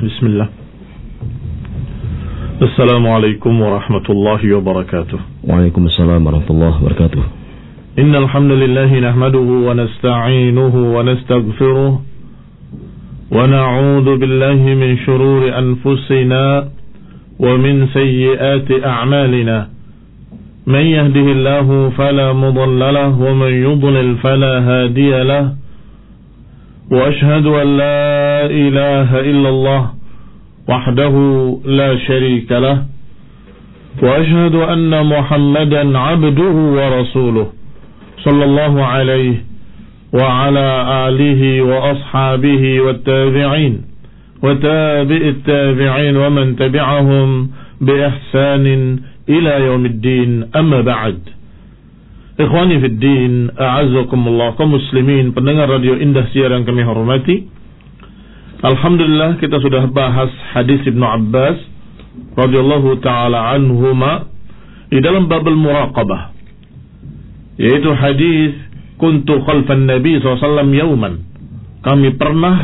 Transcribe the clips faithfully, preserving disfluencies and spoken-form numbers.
Bismillah. Assalamualaikum warahmatullahi wabarakatuh. Waalaikumsalam warahmatullahi wabarakatuh. Innal hamdalillah nahmaduhu wa nasta'inuhu wa nastaghfiruh wa na'udzu billahi min shururi anfusina wa min sayyiati a'malina. Man yahdihillahu fala mudilla lahu wa man yudlil fala hadiya lahu. Wa ashhadu an la ilaha illallah wahdahu la syarika lah wa ashhadu anna Muhammadan abduhu wa rasuluh sallallahu alaihi wa ala alihi wa ashabihi wa tabi'in wa tabi'it tabi'in wa man tabi'ahum bi ihsanin ila yaumiddin, amma ba'd. Ikhwani fid din, a'azzakumullah, kaum muslimin pendengar radio Indah Siar yang kami hormati. Alhamdulillah kita sudah bahas hadis Ibnu Abbas radhiyallahu taala anhuma di dalam babul muraqabah, yaitu hadis kuntu khalfan nabi sallallahu alaihi wasallam yauman. Kami pernah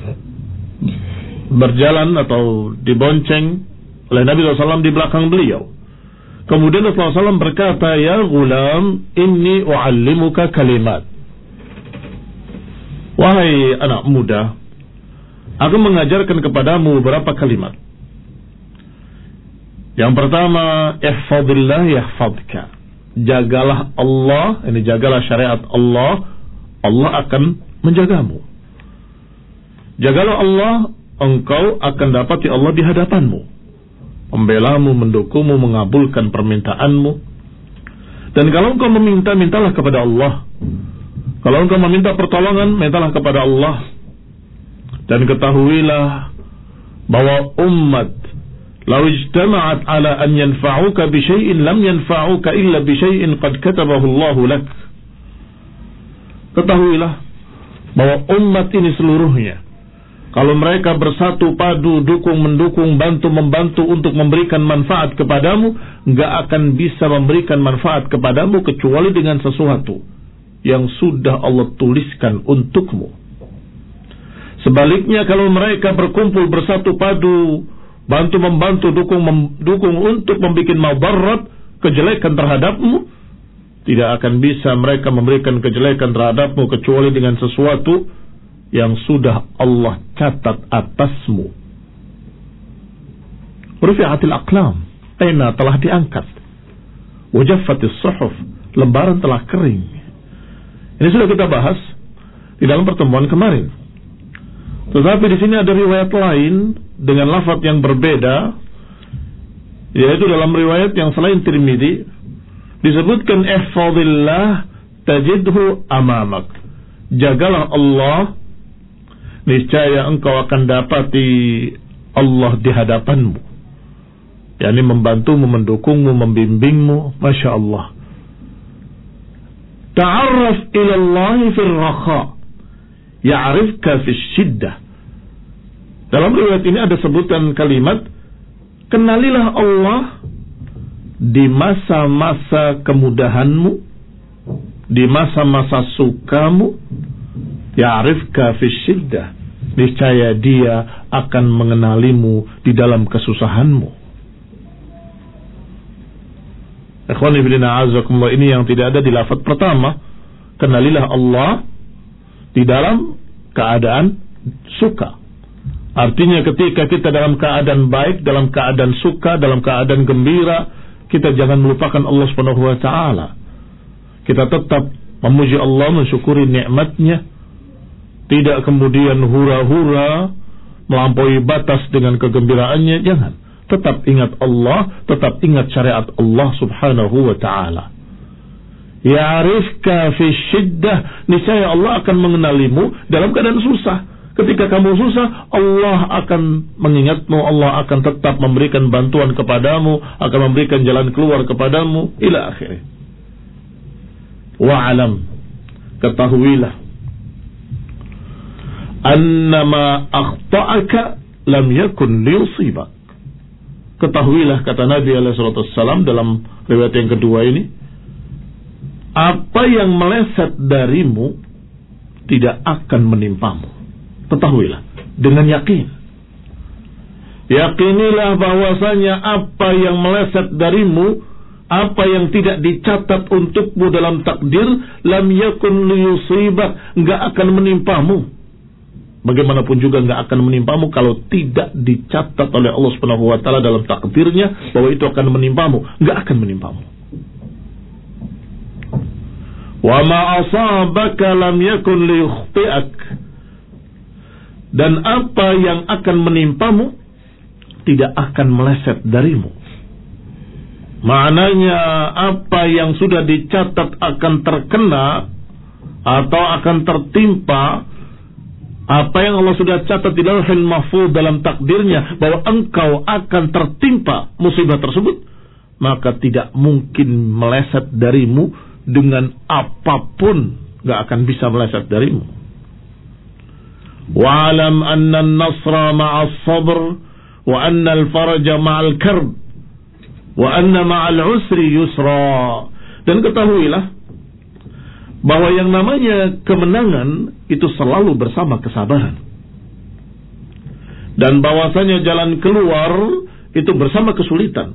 berjalan atau dibonceng oleh Nabi sallallahu alaihi wasallam di belakang beliau. Kemudian Rasulullah sallallahu alaihi wasallam berkata, ya gulam, inni u'allimuka kalimat. Wahai anak muda, aku mengajarkan kepadamu beberapa kalimat. Yang pertama, ihfadillah yahfadka. Jagalah Allah, ini jagalah syariat Allah, Allah akan menjagamu. Jagalah Allah, engkau akan dapati Allah di hadapanmu, membelamu, mendukungmu, mengabulkan permintaanmu. Dan kalau engkau meminta, mintalah kepada Allah. Kalau engkau meminta pertolongan, mintalah kepada Allah. Dan ketahuilah bahwa umat law ijtama'at ala an yanfa'uka bi syai'in lam yanfa'uka illa bi syai'in qad katabahu Allahu lak. Ketahuilah bahwa umat ini seluruhnya, kalau mereka bersatu padu, dukung mendukung, bantu membantu untuk memberikan manfaat kepadamu, enggak akan bisa memberikan manfaat kepadamu kecuali dengan sesuatu yang sudah Allah tuliskan untukmu. Sebaliknya, kalau mereka berkumpul bersatu padu, bantu membantu, dukung mendukung untuk membuat madarat, kejelekan terhadapmu, tidak akan bisa mereka memberikan kejelekan terhadapmu kecuali dengan sesuatu yang sudah Allah catat atasmu. Rufi'atil aqlam, pena telah diangkat. Wajaffatis suhuf, lembaran telah kering. Ini sudah kita bahas di dalam pertemuan kemarin. Tetapi di sini ada riwayat lain dengan lafaz yang berbeda, yaitu dalam riwayat yang selain Tirmidzi disebutkan ihfazillah tajidhu amamak. Jagalah Allah, niscaya engkau akan dapati Allah di hadapanmu. yakni membantumu, mendukungmu, membimbingmu. Masya Allah. Ta'arraf ila Allah fil rakha ya'rifka fis shiddah. Dalam riwayat ini ada sebutan kalimat, kenalilah Allah di masa-masa kemudahanmu, di masa-masa sukamu. Ya'rifka fis shiddah, niscaya dia akan mengenalimu di dalam kesusahanmu. Ikhwani fillah, a'azakumullah, ini yang tidak ada di lafaz pertama. Kenalilah Allah di dalam keadaan suka. Artinya ketika kita dalam keadaan baik, dalam keadaan suka, dalam keadaan gembira, kita jangan melupakan Allah Subhanahu wa taala. Kita tetap memuji Allah, mensyukuri nikmatnya. Tidak kemudian hura-hura melampaui batas dengan kegembiraannya, jangan. Tetap ingat Allah, tetap ingat syariat Allah Subhanahu wa taala. Ya'rifka fi syiddah, niscaya Allah akan mengenalimu dalam keadaan susah. Ketika kamu susah, Allah akan mengingatmu, Allah akan tetap memberikan bantuan kepadamu, akan memberikan jalan keluar kepadamu, ila akhirnya. Wa'alam, ketahuilah, annama akhta'aka lam yakun liyusibak. Ketahuilah, kata Nabi alaihi salatu wassalam dalam riwayat yang kedua ini, apa yang meleset darimu tidak akan menimpamu. Ketahuilah dengan yakin. Yakinilah bahwasanya apa yang meleset darimu, apa yang tidak dicatat untukmu dalam takdir, lam yakun liyusibak, enggak akan menimpamu. Bagaimanapun juga enggak akan menimpamu kalau tidak dicatat oleh Allah Subhanahu wa taala dalam takdirnya bahwa itu akan menimpamu, enggak akan menimpamu. Wa ma asabaka lam yakun liyukhti'ak. Dan apa yang akan menimpamu tidak akan meleset darimu. Maknanya apa yang sudah dicatat akan terkena atau akan tertimpa, apa yang Allah sudah catat di Lauhul Mahfuz dalam takdirnya bahwa engkau akan tertimpa musibah tersebut, maka tidak mungkin meleset darimu dengan apapun, gak akan bisa meleset darimu. Wa'alam anna an-nasra ma'as sabr wa anna al-faraja ma'al karb wa anna ma'al usri yusra. Dan ketahuilah bahwa yang namanya kemenangan itu selalu bersama kesabaran, dan bahwasanya jalan keluar itu bersama kesulitan,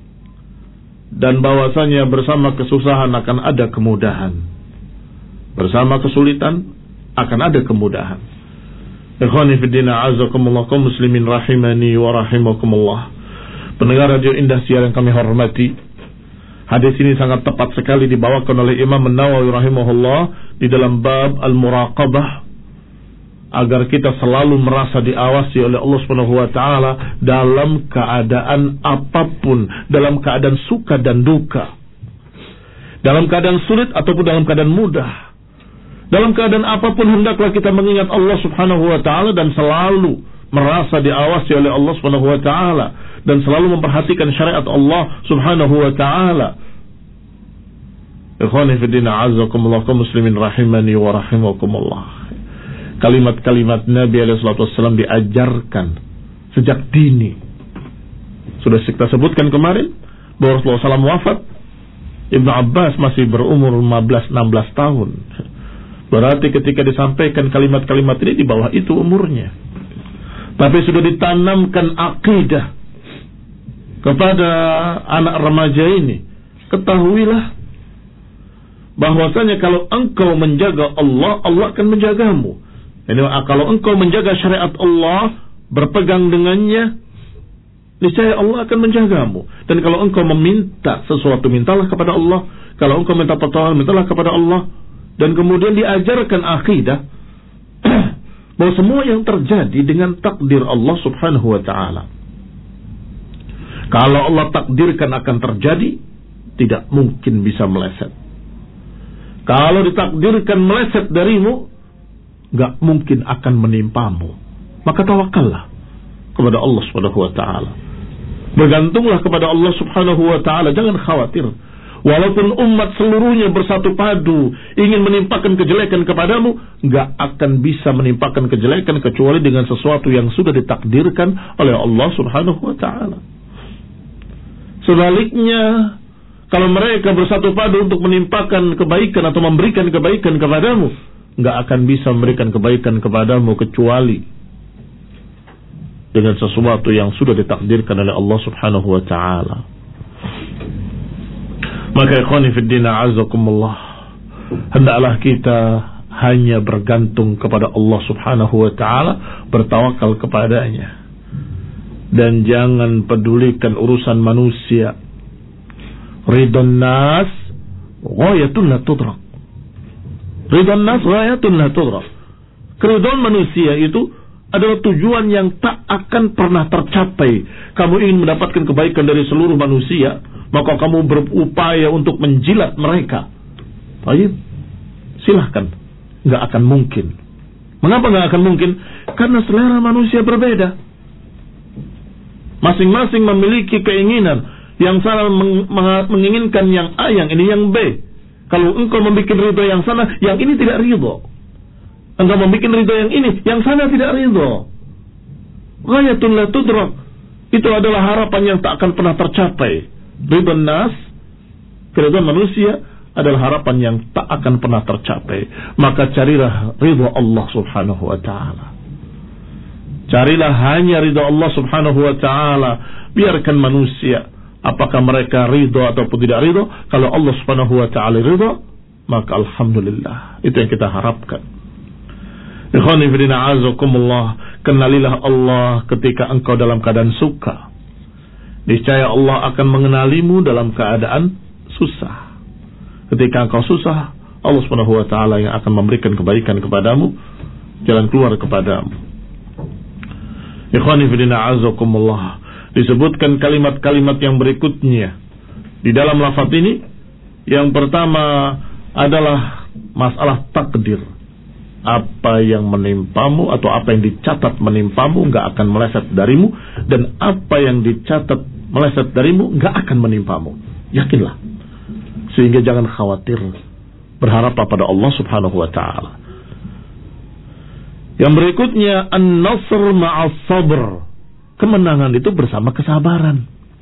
dan bahwasanya bersama kesusahan akan ada kemudahan, bersama kesulitan akan ada kemudahan. Ikhwani fiddina azakumullah, kaum muslimin rahimani wa rahimakumullah, pendengar radio Indah Siar yang kami hormati, hadis ini sangat tepat sekali dibawakan oleh Imam An-Nawawi rahimahullah di dalam bab al-muraqabah, agar kita selalu merasa diawasi oleh Allah Subhanahu wa taala dalam keadaan apapun, dalam keadaan suka dan duka, dalam keadaan sulit ataupun dalam keadaan mudah. Dalam keadaan apapun hendaklah kita mengingat Allah Subhanahu wa taala dan selalu merasa diawasi oleh Allah Subhanahu wa taala dan selalu memperhatikan syariat Allah Subhanahu wa taala. Ikhwani fi din, a'azzakumullah, kaum muslimin rahimani wa rahimakumullah. Kalimat-kalimat Nabi alaihi salatu wasallam diajarkan sejak dini. Sudah kita sebutkan kemarin bahwa Rasulullah shallallahu alaihi wasallam wafat, Ibnu Abbas masih berumur lima belas enam belas tahun. Berarti ketika disampaikan kalimat-kalimat ini di bawah itu umurnya. Tapi sudah ditanamkan akidah kepada anak remaja ini. Ketahuilah bahwasanya kalau engkau menjaga Allah, Allah akan menjagamu. Jadi kalau engkau menjaga syariat Allah, berpegang dengannya, niscaya Allah akan menjagamu. Dan kalau engkau meminta sesuatu, mintalah kepada Allah. Kalau engkau minta pertolongan, mintalah kepada Allah. Dan kemudian diajarkan akidah bahwa semua yang terjadi dengan takdir Allah Subhanahu wa taala. Kalau Allah takdirkan akan terjadi, tidak mungkin bisa meleset. Kalau ditakdirkan meleset darimu, gak mungkin akan menimpamu. Maka tawakallah kepada Allah Subhanahu wa taala. Bergantunglah kepada Allah Subhanahu wa taala, jangan khawatir. Walaupun umat seluruhnya bersatu padu ingin menimpakan kejelekan kepadamu, gak akan bisa menimpakan kejelekan kecuali dengan sesuatu yang sudah ditakdirkan oleh Allah Subhanahu wa taala. Sebaliknya, kalau mereka bersatu padu untuk menimpakan kebaikan atau memberikan kebaikan kepadamu, gak akan bisa memberikan kebaikan kepadamu kecuali dengan sesuatu yang sudah ditakdirkan oleh Allah Subhanahu wa taala. Maka ikhwani fiddin, a'azzakumullah, hendaklah kita hanya bergantung kepada Allah Subhanahu wa taala, bertawakal kepadanya, dan jangan pedulikan urusan manusia. Ridon nas ghayatun la tudrak. Ridon nas ghayatun la tudrak. Keridhaan manusia itu adalah tujuan yang tak akan pernah tercapai. Kamu ingin mendapatkan kebaikan dari seluruh manusia, maka kamu berupaya untuk menjilat mereka. Baik, silahkan. Nggak akan mungkin. Mengapa nggak akan mungkin? Karena selera manusia berbeda. Masing-masing memiliki keinginan. Yang sana menginginkan yang A, yang ini yang B. Kalau engkau membuat ridho yang sana, yang ini tidak ridho. Engkau membuat ridho yang ini, yang sana tidak ridho. Ghayatun la tudrak. Itu adalah harapan yang tak akan pernah tercapai. Ridho nas, keridhaan manusia, adalah harapan yang tak akan pernah tercapai. Maka carilah ridho Allah Subhanahu wa ta'ala. Carilah hanya ridha Allah subhanahu wa ta'ala. Biarkan manusia, apakah mereka ridha ataupun tidak ridha. Kalau Allah subhanahu wa ta'ala ridha, maka alhamdulillah. Itu yang kita harapkan. Ikhwani fillah azakumullah. Kenalilah Allah ketika engkau dalam keadaan suka. Niscaya Allah akan mengenalimu dalam keadaan susah. Ketika engkau susah, Allah subhanahu wa ta'ala yang akan memberikan kebaikan kepadamu, jalan keluar kepadamu. Ikhwani fillah azakumullah. Disebutkan kalimat-kalimat yang berikutnya di dalam lafaz ini. Yang pertama adalah masalah takdir. Apa yang menimpamu atau apa yang dicatat menimpamu gak akan meleset darimu, dan apa yang dicatat meleset darimu gak akan menimpamu. Yakinlah, sehingga jangan khawatir, berharap pada Allah subhanahu wa ta'ala. Yang berikutnya, an-nasr ma'as sabr. Kemenangan itu bersama kesabaran.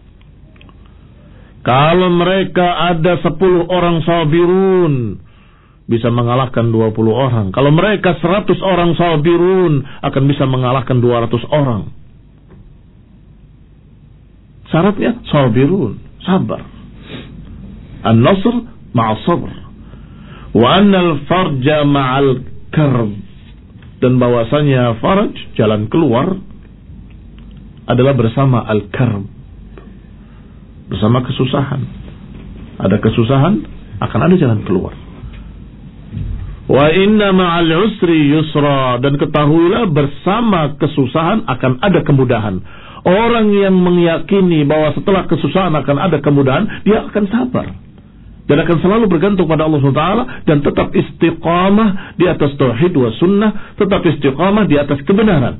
Kalau mereka ada sepuluh orang sabirun, bisa mengalahkan dua puluh orang. Kalau mereka seratus orang sabirun, akan bisa mengalahkan dua ratus orang. Syaratnya sabirun, sabar. An-nasr ma'as sabr. Wa annal farja ma'al karb. Dan bahwasanya faraj, jalan keluar, adalah bersama al-karb, bersama kesusahan. Ada kesusahan, akan ada jalan keluar. Wa inna ma'al usri yusra. Dan ketahuilah bersama kesusahan akan ada kemudahan. Orang yang meyakini bahwa setelah kesusahan akan ada kemudahan, dia akan sabar dan akan selalu bergantung pada Allah subhanahu wa taala, dan tetap istiqamah di atas tauhid wa sunnah, tetap istiqamah di atas kebenaran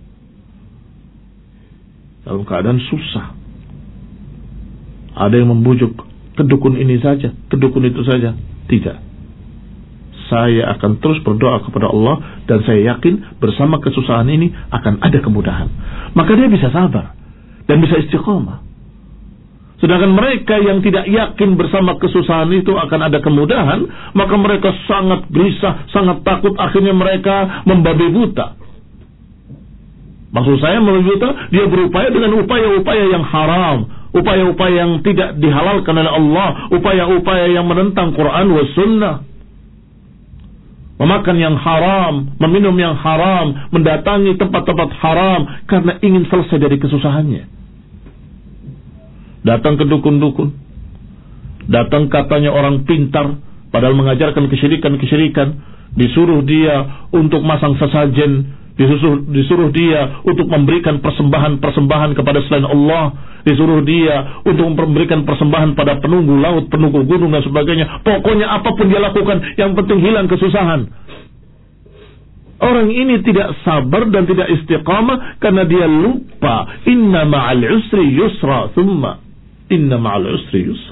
dalam keadaan susah. Ada yang membujuk, ke dukun ini saja, ke dukun itu saja. Tidak. Saya akan terus berdoa kepada Allah, dan saya yakin bersama kesusahan ini akan ada kemudahan. Maka dia bisa sabar dan bisa istiqamah. Sedangkan mereka yang tidak yakin bersama kesusahan itu akan ada kemudahan, maka mereka sangat gelisah, sangat takut, akhirnya mereka membabi buta. Maksud saya membabi buta, dia berupaya dengan upaya-upaya yang haram, upaya-upaya yang tidak dihalalkan oleh Allah, upaya-upaya yang menentang Quran wa sunnah. Memakan yang haram, meminum yang haram, mendatangi tempat-tempat haram karena ingin selesai dari kesusahannya. Datang ke dukun-dukun, datang katanya orang pintar, padahal mengajarkan kesyirikan-kesyirikan, disuruh dia untuk masang sesajen, disuruh, disuruh dia untuk memberikan persembahan-persembahan kepada selain Allah, disuruh dia untuk memberikan persembahan pada penunggu laut, penunggu gunung dan sebagainya. Pokoknya apapun dia lakukan, yang penting hilang kesusahan. Orang ini tidak sabar dan tidak istiqamah karena dia lupa inna ma'al usri yusra, thumma inna ma'al usri yusra.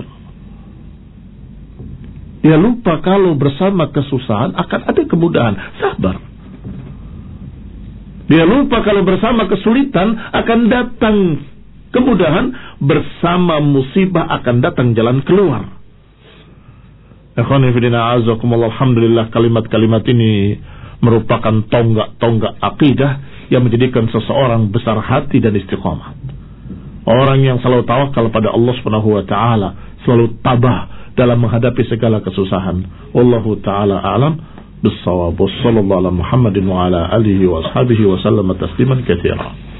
Dia lupa kalau bersama kesusahan akan ada kemudahan. Sabar. Dia lupa kalau bersama kesulitan akan datang kemudahan, bersama musibah akan datang jalan keluar. Alhamdulillah, kalimat-kalimat ini merupakan tonggak-tonggak akidah yang menjadikan seseorang besar hati dan istiqamah. Orang yang selalu tawakal pada Allah Subhanahu wa taala, selalu tabah dalam menghadapi segala kesusahan. Wallahu taala a'lam bis-shawab. Wassallallahu ala Muhammadin wa ala alihi wa ashabihi wa sallama tasliman katsiran.